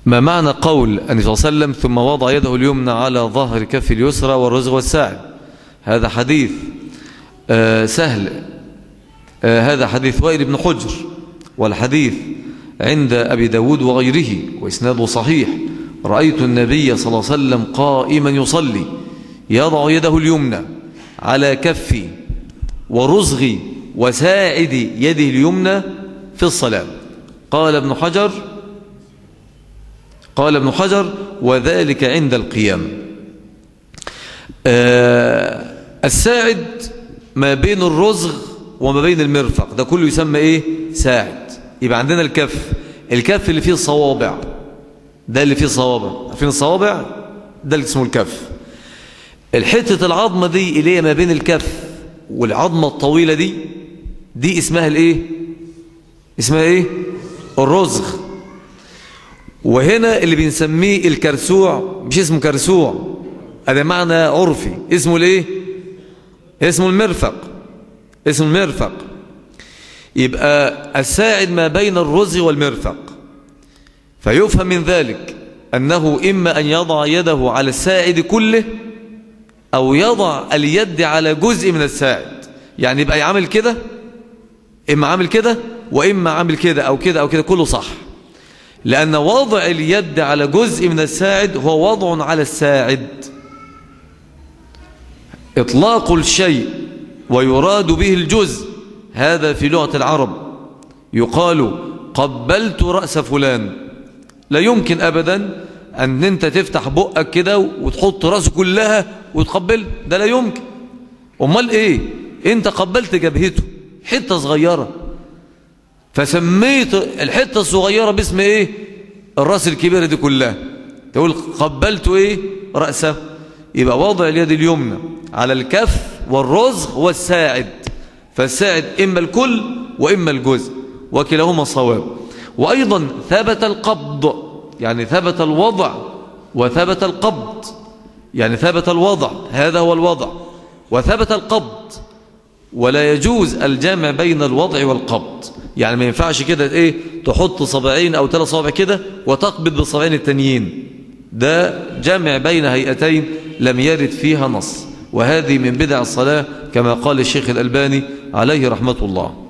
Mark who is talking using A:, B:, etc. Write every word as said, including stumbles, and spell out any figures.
A: ما معنى قول النبي صلى الله عليه وسلم ثم وضع يده اليمنى على ظهر كف اليسرى والرزق والساعد؟ هذا حديث آه سهل. آه هذا حديث وائل بن حجر، والحديث عند أبي داود وغيره وإسناده صحيح. رأيت النبي صلى الله عليه وسلم قائما يصلي يضع يده اليمنى على كفي ورزغي وساعد يده اليمنى في الصلاة. قال ابن حجر قال ابن حجر وذلك عند القيام. آه الساعد ما بين الرزغ وما بين المرفق، ده كله يسمى ايه؟ ساعد. يبقى عندنا الكف، الكف اللي فيه الصوابع، ده اللي فيه صوابع، عارفين الصوابع؟ ده اللي اسمه الكف. الحتة العظمة دي اللي هي ما بين الكف والعظمة الطويلة دي، دي اسمها الايه؟ اسمها ايه؟ الرزغ. وهنا اللي بنسميه الكرسوع، مش اسمه كرسوع، هذا معنى عرفي، اسمه الايه؟ اسمه المرفق، اسمه المرفق. يبقى الساعد ما بين الرزغ والمرفق. فيفهم من ذلك أنه إما أن يضع يده على الساعد كله أو يضع اليد على جزء من الساعد. يعني يبقى يعمل كده، إما عامل كده وإما عامل كده أو كده أو كده، كله صح. لأن وضع اليد على جزء من الساعد هو وضع على الساعد. إطلاق الشيء ويراد به الجزء، هذا في لغة العرب يقال قبلت رأس فلان. لا يمكن أبدا أن أنت تفتح بقك كده وتحط رأسه كلها وتقبل، ده لا يمكن. أمال إيه؟ أنت قبلت جبهته حتة صغيرة، فسميت الحتة الصغيرة باسم إيه؟ الرأس الكبيرة دي كلها، تقول قبلت إيه؟ رأسه. يبقى وضع اليد اليمنى على الكف والرزغ والساعد، فالساعد إما الكل وإما الجزء، وكلاهما صواب. وأيضا ثبت القبض، يعني ثبت الوضع وثبت القبض، يعني ثبت الوضع، هذا هو الوضع، وثبت القبض. ولا يجوز الجمع بين الوضع والقبض. يعني ما ينفعش كده ايه تحط صبعين او ثلاث صوابع كده وتقبض بالصبعين التانيين، ده جمع بين هيئتين لم يرد فيها نص، وهذه من بدع الصلاة كما قال الشيخ الألباني عليه رحمة الله.